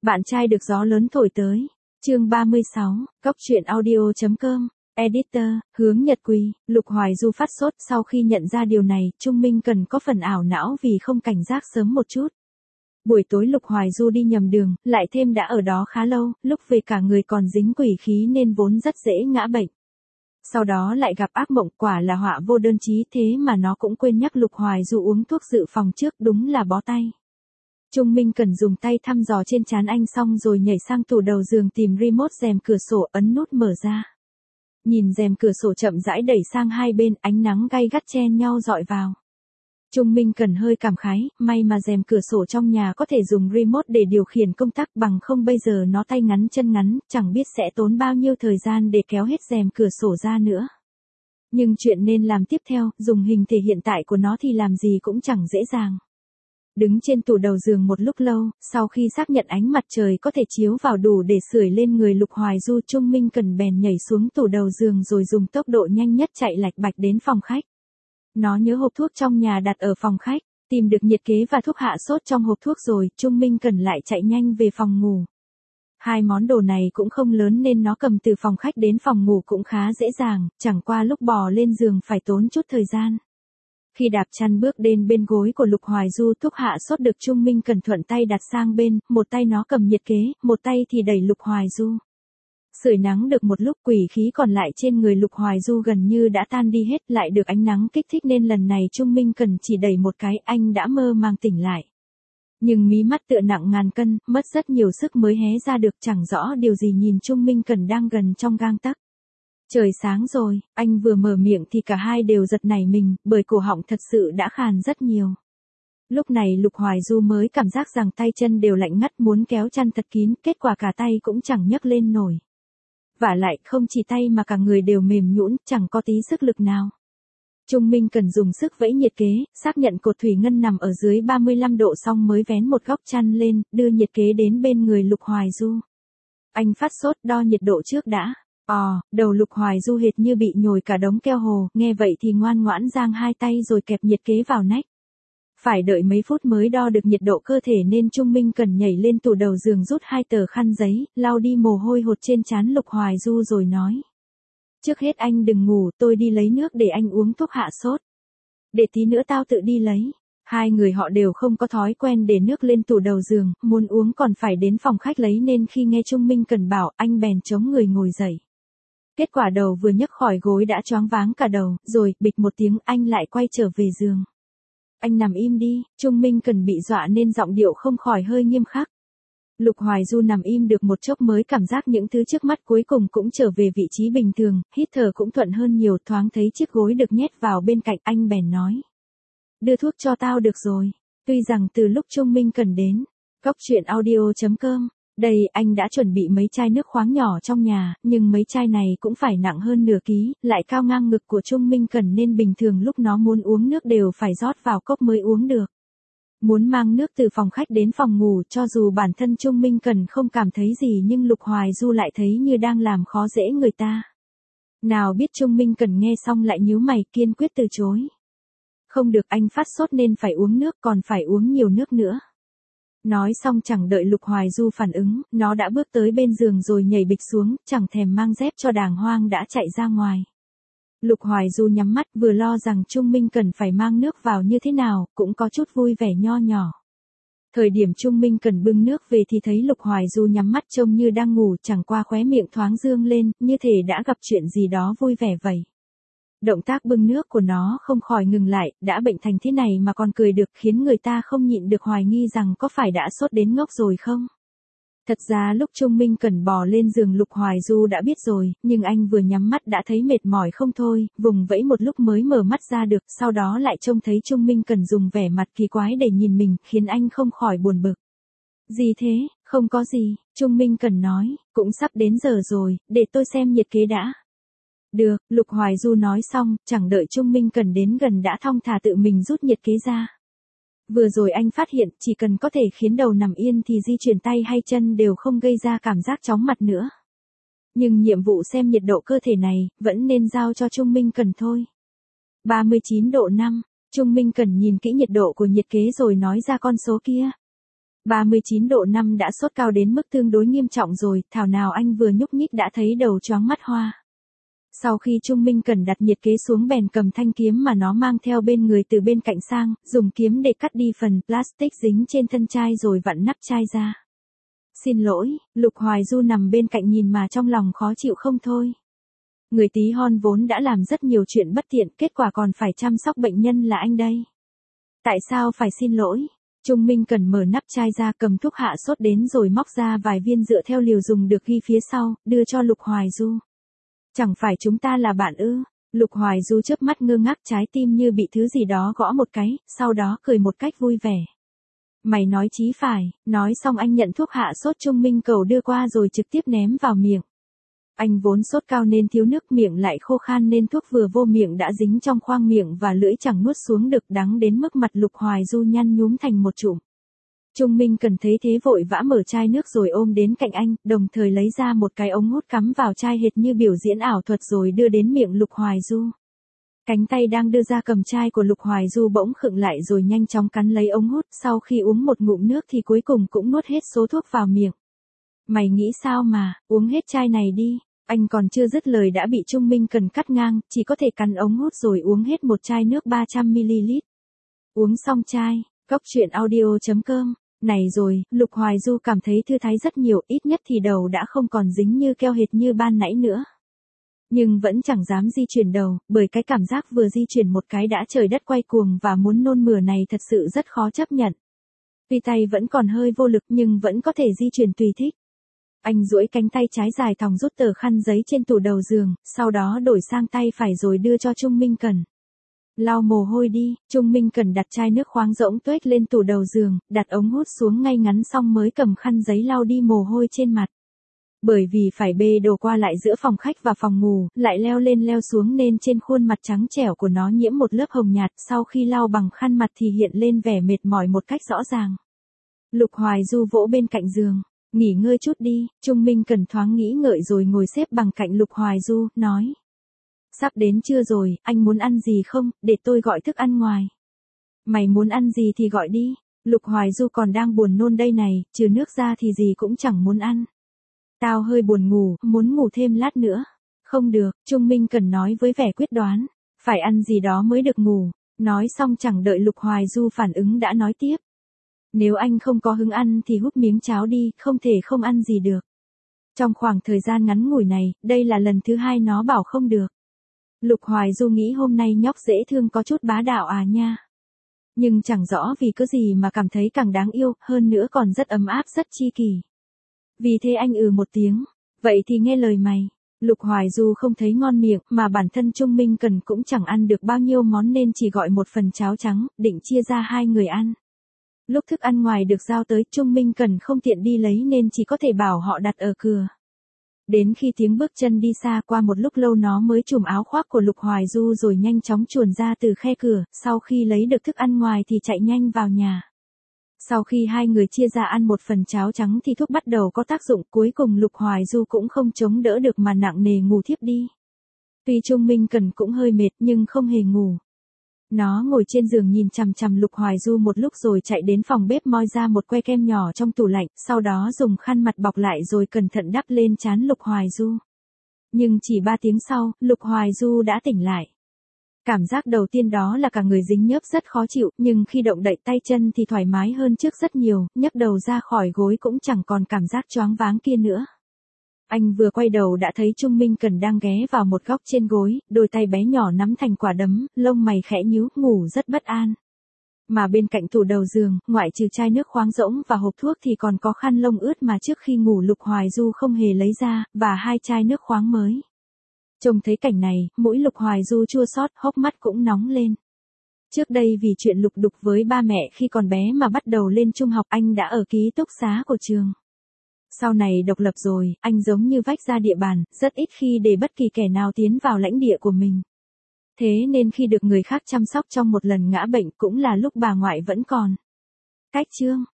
Bạn trai được gió lớn thổi tới. Chương 36, Cốc truyện audio.com. Editor, Hướng Nhật Quỳ. Lục Hoài Du phát sốt sau khi nhận ra điều này, Trung Minh cần có phần ảo não vì không cảnh giác sớm một chút. Buổi tối Lục Hoài Du đi nhầm đường, lại thêm đã ở đó khá lâu, lúc về cả người còn dính quỷ khí nên vốn rất dễ ngã bệnh. Sau đó lại gặp ác mộng, quả là họa vô đơn chí, thế mà nó cũng quên nhắc Lục Hoài Du uống thuốc dự phòng trước, đúng là bó tay. Trung Minh cần dùng tay thăm dò trên trán anh xong rồi nhảy sang tủ đầu giường tìm remote rèm cửa sổ, ấn nút mở ra. Nhìn rèm cửa sổ chậm rãi đẩy sang hai bên, ánh nắng gay gắt chen nhau dọi vào. Trung Minh cần hơi cảm khái, may mà rèm cửa sổ trong nhà có thể dùng remote để điều khiển công tắc, bằng không bây giờ nó tay ngắn chân ngắn, chẳng biết sẽ tốn bao nhiêu thời gian để kéo hết rèm cửa sổ ra nữa. Nhưng chuyện nên làm tiếp theo, dùng hình thể hiện tại của nó thì làm gì cũng chẳng dễ dàng. Đứng trên tủ đầu giường một lúc lâu, sau khi xác nhận ánh mặt trời có thể chiếu vào đủ để sưởi lên người Lục Hoài Du, Trung Minh cần bèn nhảy xuống tủ đầu giường rồi dùng tốc độ nhanh nhất chạy lạch bạch đến phòng khách. Nó nhớ hộp thuốc trong nhà đặt ở phòng khách, tìm được nhiệt kế và thuốc hạ sốt trong hộp thuốc rồi, Trung Minh cần lại chạy nhanh về phòng ngủ. Hai món đồ này cũng không lớn nên nó cầm từ phòng khách đến phòng ngủ cũng khá dễ dàng, chẳng qua lúc bò lên giường phải tốn chút thời gian. Khi đạp chăn bước đến bên gối của Lục Hoài Du, thuốc hạ sốt được Trung Minh cần thuận tay đặt sang bên, một tay nó cầm nhiệt kế, một tay thì đẩy Lục Hoài Du. Sưởi nắng được một lúc, quỷ khí còn lại trên người Lục Hoài Du gần như đã tan đi hết, lại được ánh nắng kích thích nên lần này Trung Minh cần chỉ đẩy một cái, anh đã mơ màng tỉnh lại. Nhưng mí mắt tựa nặng ngàn cân, mất rất nhiều sức mới hé ra được, chẳng rõ điều gì nhìn Trung Minh cần đang gần trong gang tấc. Trời sáng rồi, anh vừa mở miệng thì cả hai đều giật nảy mình, bởi cổ họng thật sự đã khàn rất nhiều. Lúc này Lục Hoài Du mới cảm giác rằng tay chân đều lạnh ngắt, muốn kéo chăn thật kín, kết quả cả tay cũng chẳng nhấc lên nổi. Vả lại không chỉ tay mà cả người đều mềm nhũn, chẳng có tí sức lực nào. Trung Minh cần dùng sức vẫy nhiệt kế, xác nhận cột thủy ngân nằm ở dưới 35 độ xong mới vén một góc chăn lên, đưa nhiệt kế đến bên người Lục Hoài Du. Anh phát sốt, đo nhiệt độ trước đã. Đầu Lục Hoài Du hệt như bị nhồi cả đống keo hồ, nghe vậy thì ngoan ngoãn giang hai tay rồi kẹp nhiệt kế vào nách. Phải đợi mấy phút mới đo được nhiệt độ cơ thể nên Trung Minh cần nhảy lên tủ đầu giường rút hai tờ khăn giấy, lau đi mồ hôi hột trên trán Lục Hoài Du rồi nói. Trước hết anh đừng ngủ, tôi đi lấy nước để anh uống thuốc hạ sốt. Để tí nữa tao tự đi lấy. Hai người họ đều không có thói quen để nước lên tủ đầu giường, muốn uống còn phải đến phòng khách lấy nên khi nghe Trung Minh cần bảo, anh bèn chống người ngồi dậy. Kết quả đầu vừa nhấc khỏi gối đã choáng váng cả đầu, rồi, bịch một tiếng, anh lại quay trở về giường. Anh nằm im đi, Trung Minh cần bị dọa nên giọng điệu không khỏi hơi nghiêm khắc. Lục Hoài Du nằm im được một chốc mới cảm giác những thứ trước mắt cuối cùng cũng trở về vị trí bình thường, hít thở cũng thuận hơn nhiều, thoáng thấy chiếc gối được nhét vào bên cạnh, anh bèn nói. Đưa thuốc cho tao được rồi. Tuy rằng từ lúc Trung Minh cần đến, Cốc truyện audio.com, đây anh đã chuẩn bị mấy chai nước khoáng nhỏ trong nhà, nhưng mấy chai này cũng phải nặng hơn nửa ký, lại cao ngang ngực của Trung Minh cần nên bình thường lúc nó muốn uống nước đều phải rót vào cốc mới uống được. Muốn mang nước từ phòng khách đến phòng ngủ, cho dù bản thân Trung Minh cần không cảm thấy gì nhưng Lục Hoài Du lại thấy như đang làm khó dễ người ta. Nào biết Trung Minh cần nghe xong lại nhíu mày, kiên quyết từ chối. Không được, anh phát sốt nên phải uống nước, còn phải uống nhiều nước nữa. Nói xong chẳng đợi Lục Hoài Du phản ứng, nó đã bước tới bên giường rồi nhảy bịch xuống, chẳng thèm mang dép cho đàng hoàng đã chạy ra ngoài. Lục Hoài Du nhắm mắt, vừa lo rằng Trung Minh cần phải mang nước vào như thế nào, cũng có chút vui vẻ nho nhỏ. Thời điểm Trung Minh cần bưng nước về thì thấy Lục Hoài Du nhắm mắt trông như đang ngủ, chẳng qua khóe miệng thoáng dương lên, như thể đã gặp chuyện gì đó vui vẻ vậy. Động tác bưng nước của nó không khỏi ngừng lại, đã bệnh thành thế này mà còn cười được, khiến người ta không nhịn được hoài nghi rằng có phải đã sốt đến ngốc rồi không? Thật ra lúc Trung Minh cần bò lên giường Lục Hoài Du đã biết rồi, nhưng anh vừa nhắm mắt đã thấy mệt mỏi không thôi, vùng vẫy một lúc mới mở mắt ra được, sau đó lại trông thấy Trung Minh cần dùng vẻ mặt kỳ quái để nhìn mình, khiến anh không khỏi buồn bực. Gì thế, không có gì, Trung Minh cần nói, cũng sắp đến giờ rồi, để tôi xem nhiệt kế đã. Được, Lục Hoài Du nói xong, chẳng đợi Trung Minh cần đến gần đã thong thả tự mình rút nhiệt kế ra. Vừa rồi anh phát hiện, chỉ cần có thể khiến đầu nằm yên thì di chuyển tay hay chân đều không gây ra cảm giác chóng mặt nữa. Nhưng nhiệm vụ xem nhiệt độ cơ thể này, vẫn nên giao cho Trung Minh cần thôi. 39 độ 5, Trung Minh cần nhìn kỹ nhiệt độ của nhiệt kế rồi nói ra con số kia. 39 độ 5 đã sốt cao đến mức tương đối nghiêm trọng rồi, thảo nào anh vừa nhúc nhích đã thấy đầu choáng mắt hoa. Sau khi Trung Minh Cẩn đặt nhiệt kế xuống bèn cầm thanh kiếm mà nó mang theo bên người từ bên cạnh sang, dùng kiếm để cắt đi phần plastic dính trên thân chai rồi vặn nắp chai ra. Xin lỗi, Lục Hoài Du nằm bên cạnh nhìn mà trong lòng khó chịu không thôi. Người tí hon vốn đã làm rất nhiều chuyện bất tiện, kết quả còn phải chăm sóc bệnh nhân là anh đây. Tại sao phải xin lỗi? Trung Minh Cẩn mở nắp chai ra, cầm thuốc hạ sốt đến rồi móc ra vài viên dựa theo liều dùng được ghi phía sau, đưa cho Lục Hoài Du. Chẳng phải chúng ta là bạn ư? Lục Hoài Du chớp mắt ngơ ngác, trái tim như bị thứ gì đó gõ một cái, sau đó cười một cách vui vẻ. Mày nói chí phải, nói xong anh nhận thuốc hạ sốt Trung Minh Cầu đưa qua rồi trực tiếp ném vào miệng. Anh vốn sốt cao nên thiếu nước, miệng lại khô khan nên thuốc vừa vô miệng đã dính trong khoang miệng và lưỡi chẳng nuốt xuống được, đắng đến mức mặt Lục Hoài Du nhăn nhúm thành một chùm. Trung Minh Cần thấy thế vội vã mở chai nước rồi ôm đến cạnh anh, đồng thời lấy ra một cái ống hút cắm vào chai hệt như biểu diễn ảo thuật rồi đưa đến miệng Lục Hoài Du. Cánh tay đang đưa ra cầm chai của Lục Hoài Du bỗng khựng lại rồi nhanh chóng cắn lấy ống hút, sau khi uống một ngụm nước thì cuối cùng cũng nuốt hết số thuốc vào miệng. Mày nghĩ sao mà, uống hết chai này đi. Anh còn chưa dứt lời đã bị Trung Minh Cần cắt ngang, chỉ có thể cắn ống hút rồi uống hết một chai nước 300ml. Uống xong chai, coctruyện.audio.com. Này rồi, Lục Hoài Du cảm thấy thư thái rất nhiều, ít nhất thì đầu đã không còn dính như keo hệt như ban nãy nữa. Nhưng vẫn chẳng dám di chuyển đầu, bởi cái cảm giác vừa di chuyển một cái đã trời đất quay cuồng và muốn nôn mửa này thật sự rất khó chấp nhận. Tuy tay vẫn còn hơi vô lực nhưng vẫn có thể di chuyển tùy thích. Anh duỗi cánh tay trái dài thòng rút tờ khăn giấy trên tủ đầu giường, sau đó đổi sang tay phải rồi đưa cho Trung Minh Cần. Lau mồ hôi đi. Trung Minh Cần đặt chai nước khoáng rỗng tuếch lên tủ đầu giường, đặt ống hút xuống ngay ngắn xong mới cầm khăn giấy lau đi mồ hôi trên mặt. Bởi vì phải bê đồ qua lại giữa phòng khách và phòng ngủ, lại leo lên leo xuống nên trên khuôn mặt trắng trẻo của nó nhiễm một lớp hồng nhạt, sau khi lau bằng khăn mặt thì hiện lên vẻ mệt mỏi một cách rõ ràng. Lục Hoài Du vỗ bên cạnh giường. Nghỉ ngơi chút đi. Trung Minh Cần thoáng nghĩ ngợi rồi ngồi xếp bằng cạnh Lục Hoài Du, nói. Sắp đến trưa rồi, anh muốn ăn gì không, để tôi gọi thức ăn ngoài. Mày muốn ăn gì thì gọi đi. Lục Hoài Du còn đang buồn nôn đây này, trừ nước ra thì gì cũng chẳng muốn ăn. Tao hơi buồn ngủ, muốn ngủ thêm lát nữa. Không được, Trung Minh Cần nói với vẻ quyết đoán. Phải ăn gì đó mới được ngủ. Nói xong chẳng đợi Lục Hoài Du phản ứng đã nói tiếp. Nếu anh không có hứng ăn thì húp miếng cháo đi, không thể không ăn gì được. Trong khoảng thời gian ngắn ngủi này, đây là lần thứ hai nó bảo không được. Lục Hoài Du nghĩ hôm nay nhóc dễ thương có chút bá đạo à nha. Nhưng chẳng rõ vì cái gì mà cảm thấy càng đáng yêu, hơn nữa còn rất ấm áp rất chi kỷ. Vì thế anh một tiếng. Vậy thì nghe lời mày. Lục Hoài Du không thấy ngon miệng, mà bản thân Trung Minh Cần cũng chẳng ăn được bao nhiêu món nên chỉ gọi một phần cháo trắng, định chia ra hai người ăn. Lúc thức ăn ngoài được giao tới, Trung Minh Cần không tiện đi lấy nên chỉ có thể bảo họ đặt ở cửa. Đến khi tiếng bước chân đi xa, qua một lúc lâu nó mới trùm áo khoác của Lục Hoài Du rồi nhanh chóng chuồn ra từ khe cửa, sau khi lấy được thức ăn ngoài thì chạy nhanh vào nhà. Sau khi hai người chia ra ăn một phần cháo trắng thì thuốc bắt đầu có tác dụng, cuối cùng Lục Hoài Du cũng không chống đỡ được mà nặng nề ngủ thiếp đi. Tuy Trung Minh Cần cũng hơi mệt nhưng không hề ngủ. Nó ngồi trên giường nhìn chằm chằm Lục Hoài Du một lúc rồi chạy đến phòng bếp moi ra một que kem nhỏ trong tủ lạnh, sau đó dùng khăn mặt bọc lại rồi cẩn thận đắp lên trán Lục Hoài Du. Nhưng chỉ 3 tiếng sau, Lục Hoài Du đã tỉnh lại. Cảm giác đầu tiên đó là cả người dính nhớp rất khó chịu, nhưng khi động đậy tay chân thì thoải mái hơn trước rất nhiều, nhấc đầu ra khỏi gối cũng chẳng còn cảm giác choáng váng kia nữa. Anh vừa quay đầu đã thấy Trung Minh Cần đang ghé vào một góc trên gối, đôi tay bé nhỏ nắm thành quả đấm, lông mày khẽ nhíu, ngủ rất bất an. Mà bên cạnh tủ đầu giường, ngoại trừ chai nước khoáng rỗng và hộp thuốc thì còn có khăn lông ướt mà trước khi ngủ Lục Hoài Du không hề lấy ra, và 2 chai nước khoáng mới. Trông thấy cảnh này, mũi Lục Hoài Du chua xót, hốc mắt cũng nóng lên. Trước đây vì chuyện lục đục với ba mẹ khi còn bé mà bắt đầu lên trung học, anh đã ở ký túc xá của trường. Sau này độc lập rồi, anh giống như vách ra địa bàn, rất ít khi để bất kỳ kẻ nào tiến vào lãnh địa của mình. Thế nên khi được người khác chăm sóc trong một lần ngã bệnh cũng là lúc bà ngoại vẫn còn. Cách chương